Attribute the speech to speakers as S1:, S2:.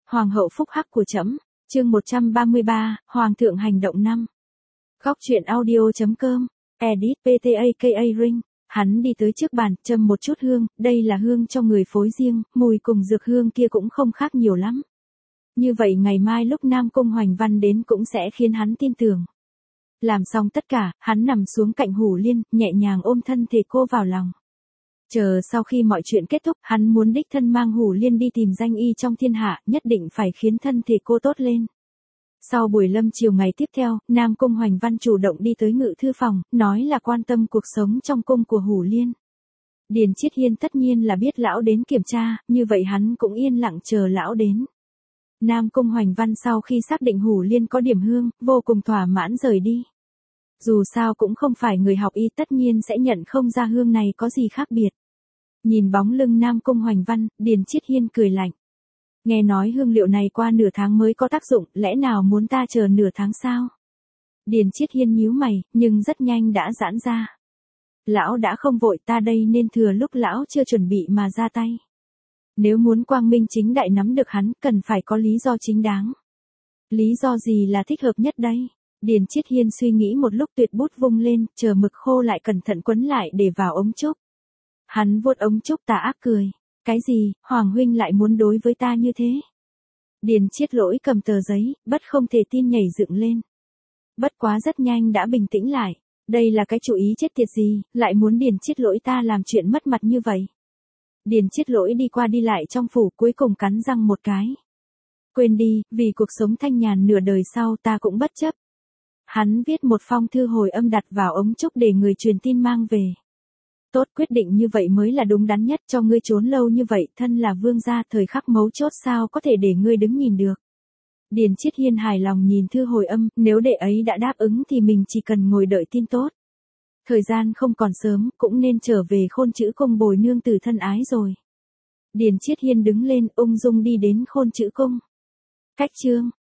S1: Hoàng hậu phúc hắc của trẫm. Chương 133, Hoàng thượng hành động năm. Góc truyện audio.com. Edit PTAKA Ring. Hắn đi tới trước bàn, châm một chút hương, đây là hương cho người phối riêng, mùi cùng dược hương kia cũng không khác nhiều lắm. Như vậy ngày mai lúc Nam Cung Hoành Văn đến cũng sẽ khiến hắn tin tưởng. Làm xong tất cả, hắn nằm xuống cạnh Hủ Liên, nhẹ nhàng ôm thân thể cô vào lòng. Chờ sau khi mọi chuyện kết thúc, hắn muốn đích thân mang Hủ Liên đi tìm danh y trong thiên hạ, nhất định phải khiến thân thể cô tốt lên. Sau buổi lâm chiều ngày tiếp theo, Nam Cung Hoành Văn chủ động đi tới ngự thư phòng, nói là quan tâm cuộc sống trong cung của Hủ Liên. Điền Chiết Hiên tất nhiên là biết lão đến kiểm tra, như vậy hắn cũng yên lặng chờ lão đến. Nam Cung Hoành Văn sau khi xác định Hủ Liên có điểm hương, vô cùng thỏa mãn rời đi. Dù sao cũng không phải người học y, tất nhiên sẽ nhận không ra hương này có gì khác biệt. Nhìn bóng lưng Nam Cung Hoành Văn, Điền Chiết Hiên cười lạnh. Nghe nói hương liệu này qua nửa tháng mới có tác dụng, lẽ nào muốn ta chờ nửa tháng sao? Điền Chiết Hiên nhíu mày, nhưng rất nhanh đã giãn ra. Lão đã không vội, ta đây nên thừa lúc lão chưa chuẩn bị mà ra tay. Nếu muốn quang minh chính đại nắm được hắn, cần phải có lý do chính đáng. Lý do gì là thích hợp nhất đây? Điền Chiết Hiên suy nghĩ một lúc, tuyệt bút vung lên, chờ mực khô lại cẩn thận quấn lại để vào ống trúc. Hắn vuốt ống trúc tà ác cười. Cái gì, Hoàng huynh lại muốn đối với ta như thế? Điền Chiết Lỗi cầm tờ giấy, bất không thể tin nhảy dựng lên. Bất quá rất nhanh đã bình tĩnh lại. Đây là cái chủ ý chết tiệt gì, lại muốn Điền Chiết Lỗi ta làm chuyện mất mặt như vậy? Điền Chiết Lỗi đi qua đi lại trong phủ, cuối cùng cắn răng một cái. Quên đi, vì cuộc sống thanh nhàn nửa đời sau ta cũng bất chấp. Hắn viết một phong thư hồi âm đặt vào ống trúc để người truyền tin mang về. Tốt, quyết định như vậy mới là đúng đắn nhất, cho ngươi trốn lâu như vậy, thân là vương gia, thời khắc mấu chốt sao có thể để ngươi đứng nhìn được. Điền Chiết Hiên hài lòng nhìn thư hồi âm, nếu đệ ấy đã đáp ứng thì mình chỉ cần ngồi đợi tin tốt. Thời gian không còn sớm, cũng nên trở về Khôn Chữ Cung bồi nương tử thân ái rồi. Điền Chiết Hiên đứng lên, ung dung đi đến Khôn Chữ Cung. Cách chương